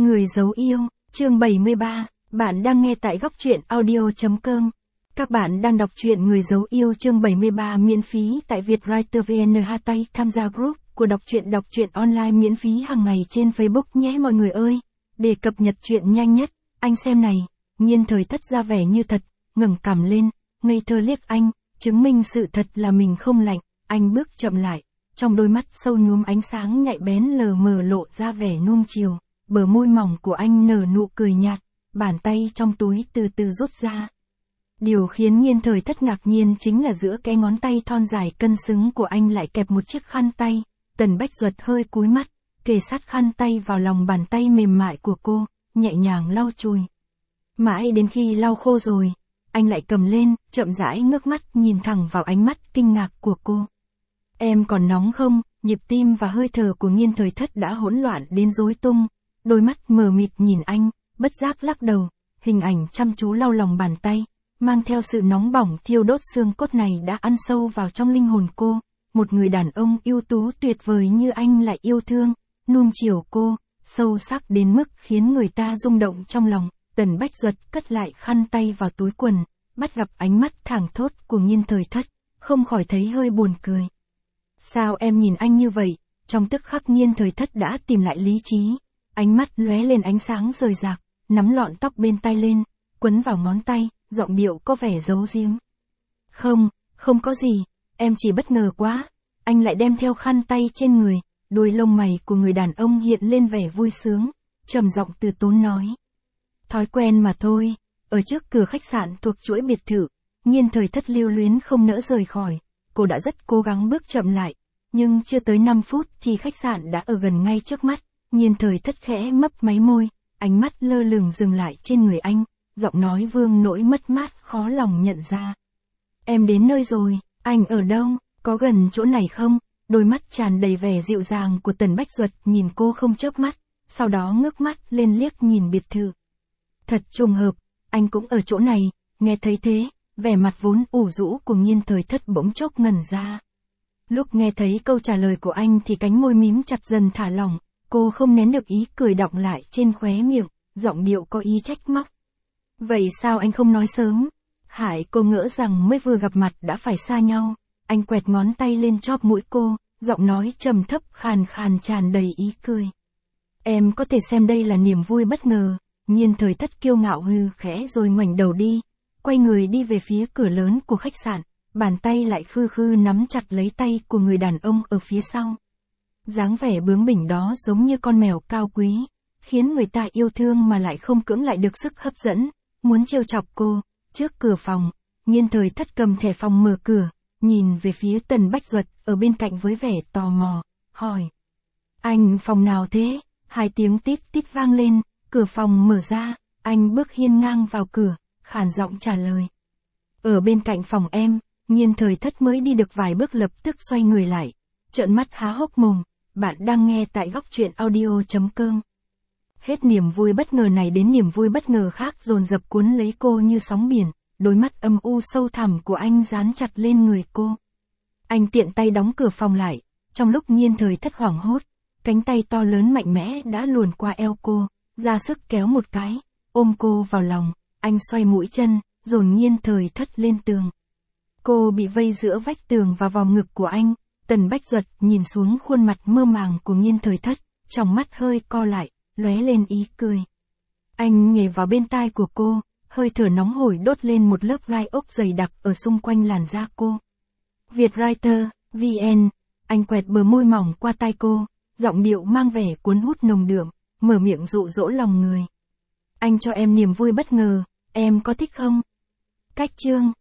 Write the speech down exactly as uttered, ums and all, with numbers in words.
Người giấu yêu, chương bảy mươi ba, bạn đang nghe tại góc truyện audio chấm com. Các bạn đang đọc truyện Người giấu yêu chương bảy mươi ba miễn phí tại Vietwriter vê en hát tay tham gia group của đọc truyện đọc truyện online miễn phí hàng ngày trên Facebook nhé mọi người ơi. Để cập nhật truyện nhanh nhất, anh xem này, Nhiên Thời Thất ra vẻ như thật, ngẩng cằm lên, ngây thơ liếc anh, chứng minh sự thật là mình không lạnh, anh bước chậm lại, trong đôi mắt sâu nhuốm ánh sáng nhạy bén lờ mờ lộ ra vẻ nuông chiều. Bờ môi mỏng của anh nở nụ cười nhạt, bàn tay trong túi từ từ rút ra. Điều khiến Nhiên Thời Thất ngạc nhiên chính là giữa cái ngón tay thon dài cân xứng của anh lại kẹp một chiếc khăn tay. Tần Bách Duật hơi cúi mắt, kề sát khăn tay vào lòng bàn tay mềm mại của cô, nhẹ nhàng lau chùi. Mãi đến khi lau khô rồi, anh lại cầm lên, chậm rãi ngước mắt nhìn thẳng vào ánh mắt kinh ngạc của cô. Em còn nóng không? Nhịp tim và hơi thở của Nhiên Thời Thất đã hỗn loạn đến rối tung. Đôi mắt mờ mịt nhìn anh, bất giác lắc đầu, hình ảnh chăm chú lau lòng bàn tay, mang theo sự nóng bỏng thiêu đốt xương cốt này đã ăn sâu vào trong linh hồn cô. Một người đàn ông ưu tú tuyệt vời như anh lại yêu thương, nuông chiều cô, sâu sắc đến mức khiến người ta rung động trong lòng. Tần Bách Duật cất lại khăn tay vào túi quần, bắt gặp ánh mắt thẳng thốt của Nhiên Thời Thất, không khỏi thấy hơi buồn cười. Sao em nhìn anh như vậy? Trong tức khắc Nhiên Thời Thất đã tìm lại lý trí. Ánh mắt lóe lên ánh sáng rời rạc, nắm lọn tóc bên tai lên, quấn vào ngón tay, giọng điệu có vẻ giấu giếm. Không, không có gì, em chỉ bất ngờ quá. Anh lại đem theo khăn tay trên người, đuôi lông mày của người đàn ông hiện lên vẻ vui sướng, trầm giọng từ tốn nói. Thói quen mà thôi. Ở trước cửa khách sạn thuộc chuỗi biệt thự, Nhiên Thời Thất lưu luyến không nỡ rời khỏi. Cô đã rất cố gắng bước chậm lại, nhưng chưa tới năm phút thì khách sạn đã ở gần ngay trước mắt. Nhiên Thời Thất khẽ mấp máy môi, ánh mắt lơ lửng dừng lại trên người anh, giọng nói vương nỗi mất mát khó lòng nhận ra. Em đến nơi rồi, anh ở đâu, có gần chỗ này không? Đôi mắt tràn đầy vẻ dịu dàng của Tần Bách Duật nhìn cô không chớp mắt, sau đó ngước mắt lên liếc nhìn biệt thự. Thật trùng hợp, anh cũng ở chỗ này. Nghe thấy thế, vẻ mặt vốn ủ rũ của Nhiên Thời Thất bỗng chốc ngẩn ra. Lúc nghe thấy câu trả lời của anh thì cánh môi mím chặt dần thả lỏng. Cô không nén được ý cười đọng lại trên khóe miệng, giọng điệu có ý trách móc. Vậy sao anh không nói sớm? Hải cô ngỡ rằng mới vừa gặp mặt đã phải xa nhau. Anh quẹt ngón tay lên chóp mũi cô, giọng nói trầm thấp khàn khàn tràn đầy ý cười. Em có thể xem đây là niềm vui bất ngờ. Nhiên Thời Thất kiêu ngạo hừ khẽ rồi ngoảnh đầu đi, quay người đi về phía cửa lớn của khách sạn, bàn tay lại khư khư nắm chặt lấy tay của người đàn ông ở phía sau. Dáng vẻ bướng bỉnh đó giống như con mèo cao quý, khiến người ta yêu thương mà lại không cưỡng lại được sức hấp dẫn, muốn trêu chọc cô. Trước cửa phòng, Nhiên Thời Thất cầm thẻ phòng mở cửa, nhìn về phía Tần Bách Duật ở bên cạnh với vẻ tò mò, hỏi. Anh phòng nào thế? Hai tiếng tít tít vang lên, cửa phòng mở ra, anh bước hiên ngang vào cửa, khàn giọng trả lời. Ở bên cạnh phòng em. Nhiên Thời Thất mới đi được vài bước lập tức xoay người lại, trợn mắt há hốc mồm. Bạn đang nghe tại góc truyện audio chấm com. Hết niềm vui bất ngờ này đến niềm vui bất ngờ khác dồn dập cuốn lấy cô như sóng biển, đôi mắt âm u sâu thẳm của anh dán chặt lên người cô. Anh tiện tay đóng cửa phòng lại, trong lúc Nhiên Thời Thất hoảng hốt, cánh tay to lớn mạnh mẽ đã luồn qua eo cô, ra sức kéo một cái, ôm cô vào lòng, anh xoay mũi chân, dồn Nhiên Thời Thất lên tường. Cô bị vây giữa vách tường và vòng ngực của anh. Tần Bách Duật nhìn xuống khuôn mặt mơ màng của Nhiên Thời Thất, trong mắt hơi co lại, lóe lên ý cười. Anh nhảy vào bên tai của cô, hơi thở nóng hổi đốt lên một lớp gai ốc dày đặc ở xung quanh làn da cô. Vietwriter vê en, anh quẹt bờ môi mỏng qua tai cô, giọng điệu mang vẻ cuốn hút nồng đượm, mở miệng dụ dỗ lòng người. Anh cho em niềm vui bất ngờ, em có thích không? Cách chương